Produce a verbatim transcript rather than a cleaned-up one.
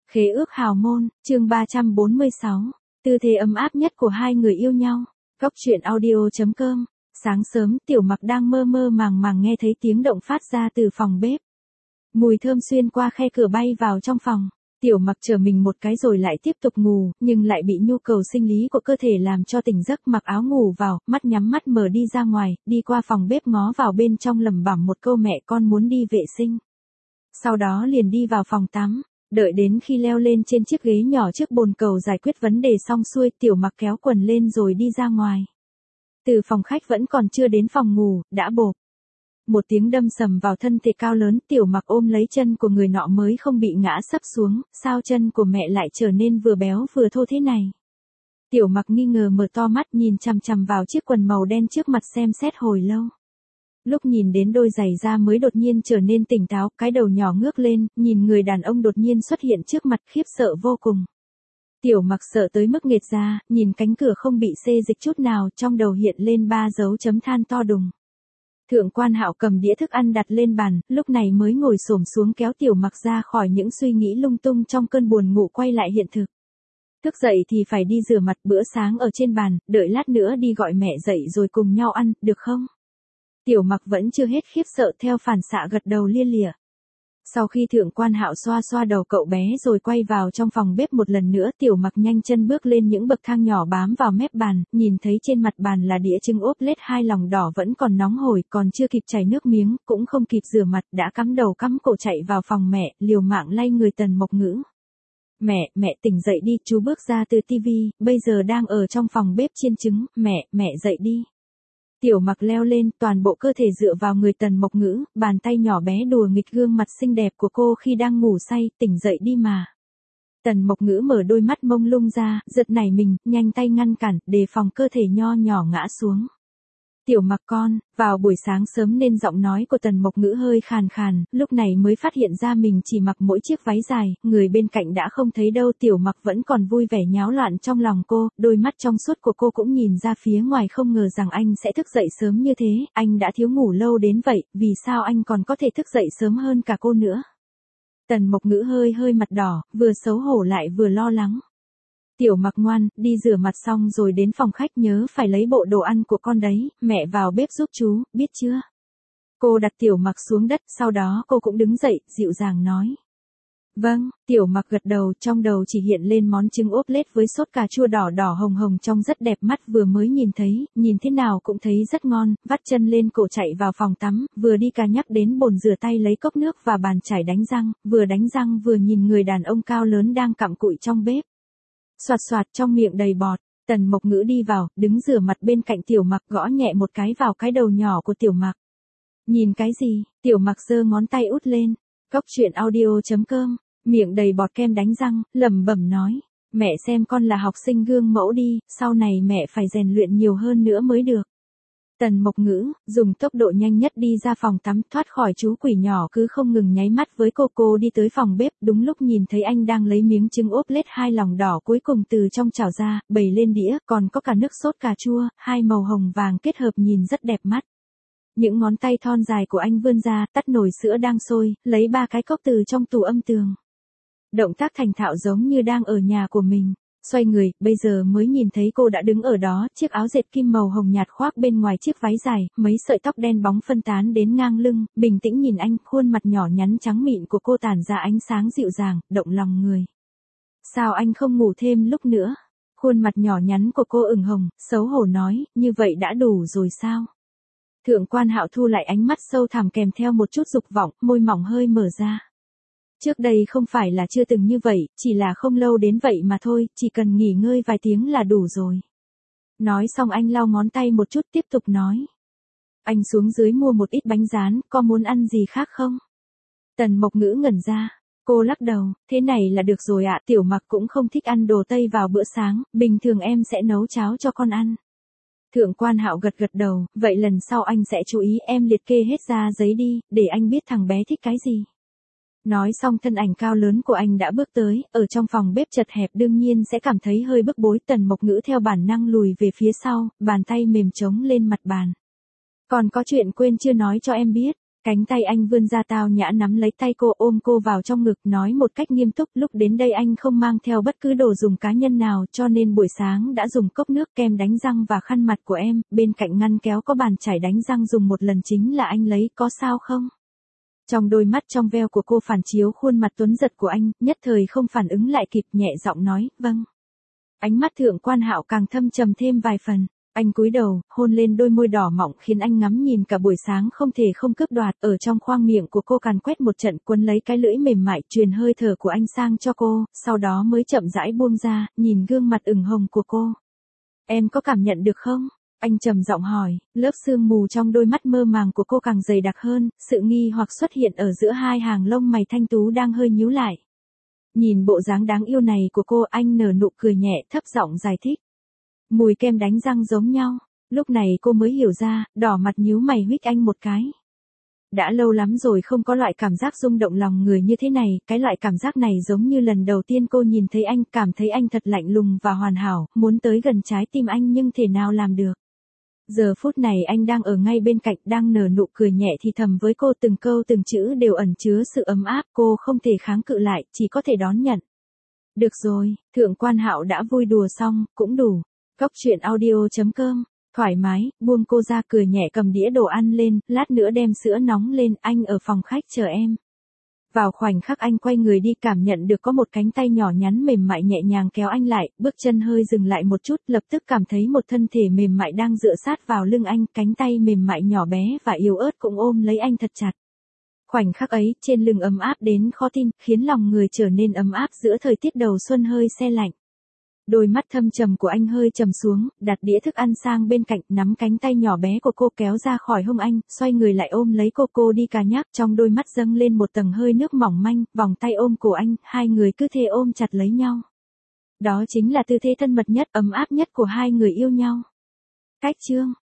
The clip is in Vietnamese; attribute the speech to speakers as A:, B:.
A: Khế ước hào môn, chương ba trăm bốn mươi sáu. Tư thế ấm áp nhất của hai người yêu nhau. Góc truyện audio chấm com. Sáng sớm, Tiểu Mặc đang mơ mơ màng màng nghe thấy tiếng động phát ra từ phòng bếp. Mùi thơm xuyên qua khe cửa bay vào trong phòng. Tiểu Mặc chờ mình một cái rồi lại tiếp tục ngủ, nhưng lại bị nhu cầu sinh lý của cơ thể làm cho tỉnh giấc, mặc áo ngủ vào, mắt nhắm mắt mở đi ra ngoài, đi qua phòng bếp ngó vào bên trong lẩm bẩm một câu mẹ con muốn đi vệ sinh. Sau đó liền đi vào phòng tắm. Đợi đến khi leo lên trên chiếc ghế nhỏ trước bồn cầu giải quyết vấn đề xong xuôi, Tiểu Mặc kéo quần lên rồi đi ra ngoài. Từ phòng khách vẫn còn chưa đến phòng ngủ, đã bộp một tiếng đâm sầm vào thân thể cao lớn. Tiểu Mặc ôm lấy chân của người nọ mới không bị ngã sấp xuống, sao chân của mẹ lại trở nên vừa béo vừa thô thế này. Tiểu Mặc nghi ngờ mở to mắt nhìn chằm chằm vào chiếc quần màu đen trước mặt xem xét hồi lâu. Lúc nhìn đến đôi giày da mới đột nhiên trở nên tỉnh táo, cái đầu nhỏ ngước lên, nhìn người đàn ông đột nhiên xuất hiện trước mặt, khiếp sợ vô cùng. Tiểu Mặc sợ tới mức nghệt ra, nhìn cánh cửa không bị xê dịch chút nào, trong đầu hiện lên ba dấu chấm than to đùng. Thượng Quan Hạo cầm đĩa thức ăn đặt lên bàn, lúc này mới ngồi xổm xuống kéo Tiểu Mặc ra khỏi những suy nghĩ lung tung trong cơn buồn ngủ, quay lại hiện thực. Thức dậy thì phải đi rửa mặt, bữa sáng ở trên bàn, đợi lát nữa đi gọi mẹ dậy rồi cùng nhau ăn, được không? Tiểu Mặc vẫn chưa hết khiếp sợ, theo phản xạ gật đầu lia lịa. Sau khi Thượng Quan Hạo xoa xoa đầu cậu bé rồi quay vào trong phòng bếp một lần nữa, Tiểu Mặc nhanh chân bước lên những bậc thang nhỏ bám vào mép bàn, nhìn thấy trên mặt bàn là đĩa trứng ốp lết hai lòng đỏ vẫn còn nóng hổi, còn chưa kịp chảy nước miếng, cũng không kịp rửa mặt, đã cắm đầu cắm cổ chạy vào phòng mẹ, liều mạng lay người Tần Mộc Ngữ. Mẹ, mẹ tỉnh dậy đi, chú bước ra từ tivi, bây giờ đang ở trong phòng bếp chiên trứng, mẹ, mẹ dậy đi. Tiểu Mặc leo lên, toàn bộ cơ thể dựa vào người Tần Mộc Ngữ, bàn tay nhỏ bé đùa nghịch gương mặt xinh đẹp của cô khi đang ngủ say, tỉnh dậy đi mà. Tần Mộc Ngữ mở đôi mắt mông lung ra, giật nảy mình, nhanh tay ngăn cản, đề phòng cơ thể nho nhỏ ngã xuống. Tiểu Mặc con, vào buổi sáng sớm nên giọng nói của Tần Mộc Ngữ hơi khàn khàn, lúc này mới phát hiện ra mình chỉ mặc mỗi chiếc váy dài, người bên cạnh đã không thấy đâu. Tiểu Mặc vẫn còn vui vẻ nháo loạn trong lòng cô, đôi mắt trong suốt của cô cũng nhìn ra phía ngoài, không ngờ rằng anh sẽ thức dậy sớm như thế, anh đã thiếu ngủ lâu đến vậy, vì sao anh còn có thể thức dậy sớm hơn cả cô nữa? Tần Mộc Ngữ hơi hơi mặt đỏ, vừa xấu hổ lại vừa lo lắng. Tiểu Mặc ngoan, đi rửa mặt xong rồi đến phòng khách nhớ phải lấy bộ đồ ăn của con đấy, mẹ vào bếp giúp chú, biết chưa? Cô đặt Tiểu Mặc xuống đất, sau đó cô cũng đứng dậy, dịu dàng nói. Vâng, Tiểu Mặc gật đầu, trong đầu chỉ hiện lên món trứng ốp lết với sốt cà chua đỏ đỏ hồng hồng trông rất đẹp mắt, vừa mới nhìn thấy, nhìn thế nào cũng thấy rất ngon, vắt chân lên cổ chạy vào phòng tắm, vừa đi cà nhắc đến bồn rửa tay lấy cốc nước và bàn chải đánh răng, vừa đánh răng vừa nhìn người đàn ông cao lớn đang cặm cụi trong bếp. Soạt soạt trong miệng đầy bọt, Tần Mộc Ngữ đi vào, đứng rửa mặt bên cạnh Tiểu Mặc, gõ nhẹ một cái vào cái đầu nhỏ của Tiểu Mặc. Nhìn cái gì? Tiểu Mặc giơ ngón tay út lên. Góc truyện audio chấm com, miệng đầy bọt kem đánh răng, lẩm bẩm nói, mẹ xem con là học sinh gương mẫu đi, sau này mẹ phải rèn luyện nhiều hơn nữa mới được. Tần Mộc Ngữ, dùng tốc độ nhanh nhất đi ra phòng tắm, thoát khỏi chú quỷ nhỏ cứ không ngừng nháy mắt với cô. Cô đi tới phòng bếp, đúng lúc nhìn thấy anh đang lấy miếng trứng ốp lết hai lòng đỏ cuối cùng từ trong chảo ra, bày lên đĩa, còn có cả nước sốt cà chua, hai màu hồng vàng kết hợp nhìn rất đẹp mắt. Những ngón tay thon dài của anh vươn ra, tắt nồi sữa đang sôi, lấy ba cái cốc từ trong tủ âm tường. Động tác thành thạo giống như đang ở nhà của mình. Xoay người, bây giờ mới nhìn thấy cô đã đứng ở đó, chiếc áo dệt kim màu hồng nhạt khoác bên ngoài chiếc váy dài, mấy sợi tóc đen bóng phân tán đến ngang lưng, bình tĩnh nhìn anh, khuôn mặt nhỏ nhắn trắng mịn của cô tản ra ánh sáng dịu dàng, động lòng người. Sao anh không ngủ thêm lúc nữa? Khuôn mặt nhỏ nhắn của cô ửng hồng, xấu hổ nói, như vậy đã đủ rồi sao? Thượng Quan Hạo thu lại ánh mắt sâu thẳm kèm theo một chút dục vọng, môi mỏng hơi mở ra. Trước đây không phải là chưa từng như vậy, chỉ là không lâu đến vậy mà thôi, chỉ cần nghỉ ngơi vài tiếng là đủ rồi. Nói xong anh lau ngón tay một chút tiếp tục nói. Anh xuống dưới mua một ít bánh rán, có muốn ăn gì khác không? Tần Mộc Ngữ ngẩn ra. Cô lắc đầu, thế này là được rồi ạ, Tiểu Mặc cũng không thích ăn đồ Tây vào bữa sáng, bình thường em sẽ nấu cháo cho con ăn. Thượng Quan Hạo gật gật đầu, vậy lần sau anh sẽ chú ý, em liệt kê hết ra giấy đi, để anh biết thằng bé thích cái gì. Nói xong thân ảnh cao lớn của anh đã bước tới, ở trong phòng bếp chật hẹp đương nhiên sẽ cảm thấy hơi bức bối. Tần Mộc Ngữ theo bản năng lùi về phía sau, bàn tay mềm trống lên mặt bàn. Còn có chuyện quên chưa nói cho em biết, Cánh tay anh vươn ra tao nhã nắm lấy tay cô, ôm cô vào trong ngực, nói một cách nghiêm túc, lúc đến đây anh không mang theo bất cứ đồ dùng cá nhân nào, cho nên buổi sáng đã dùng cốc nước, kem đánh răng và khăn mặt của em, bên cạnh ngăn kéo có bàn chải đánh răng dùng một lần chính là anh lấy, có sao không? Trong đôi mắt trong veo của cô phản chiếu khuôn mặt tuấn giật của anh, nhất thời không phản ứng lại kịp, nhẹ giọng nói, vâng. Ánh mắt Thượng Quan Hạo càng thâm trầm thêm vài phần. Anh cúi đầu, hôn lên đôi môi đỏ mọng khiến anh ngắm nhìn cả buổi sáng không thể không cướp đoạt, ở trong khoang miệng của cô càn quét một trận, quấn lấy cái lưỡi mềm mại, truyền hơi thở của anh sang cho cô, sau đó mới chậm rãi buông ra, nhìn gương mặt ửng hồng của cô. Em có cảm nhận được không? Anh trầm giọng hỏi, lớp sương mù trong đôi mắt mơ màng của cô càng dày đặc hơn, sự nghi hoặc xuất hiện ở giữa hai hàng lông mày thanh tú đang hơi nhíu lại. Nhìn bộ dáng đáng yêu này của cô, anh nở nụ cười nhẹ, thấp giọng giải thích. Mùi kem đánh răng giống nhau. Lúc này cô mới hiểu ra, đỏ mặt nhíu mày huých anh một cái. Đã lâu lắm rồi không có loại cảm giác rung động lòng người như thế này, cái loại cảm giác này giống như lần đầu tiên cô nhìn thấy anh, cảm thấy anh thật lạnh lùng và hoàn hảo, muốn tới gần trái tim anh nhưng thể nào làm được. Giờ phút này anh đang ở ngay bên cạnh, đang nở nụ cười nhẹ thì thầm với cô, từng câu từng chữ đều ẩn chứa sự ấm áp, cô không thể kháng cự lại, chỉ có thể đón nhận. Được rồi, Thượng Quan Hạo đã vui đùa xong, cũng đủ. Góc truyện audio chấm com, thoải mái, buông cô ra, cười nhẹ cầm đĩa đồ ăn lên, lát nữa đem sữa nóng lên, anh ở phòng khách chờ em. Vào khoảnh khắc anh quay người đi, cảm nhận được có một cánh tay nhỏ nhắn mềm mại nhẹ nhàng kéo anh lại, bước chân hơi dừng lại một chút, lập tức cảm thấy một thân thể mềm mại đang dựa sát vào lưng anh, cánh tay mềm mại nhỏ bé và yếu ớt cũng ôm lấy anh thật chặt. Khoảnh khắc ấy, trên lưng ấm áp đến khó tin, khiến lòng người trở nên ấm áp giữa thời tiết đầu xuân hơi se lạnh. Đôi mắt thâm trầm của anh hơi trầm xuống, đặt đĩa thức ăn sang bên cạnh, nắm cánh tay nhỏ bé của cô kéo ra khỏi hông anh, xoay người lại ôm lấy cô, cô đi cà nhắc, trong đôi mắt dâng lên một tầng hơi nước mỏng manh, vòng tay ôm cổ anh, hai người cứ thế ôm chặt lấy nhau. Đó chính là tư thế thân mật nhất, ấm áp nhất của hai người yêu nhau. Cách chương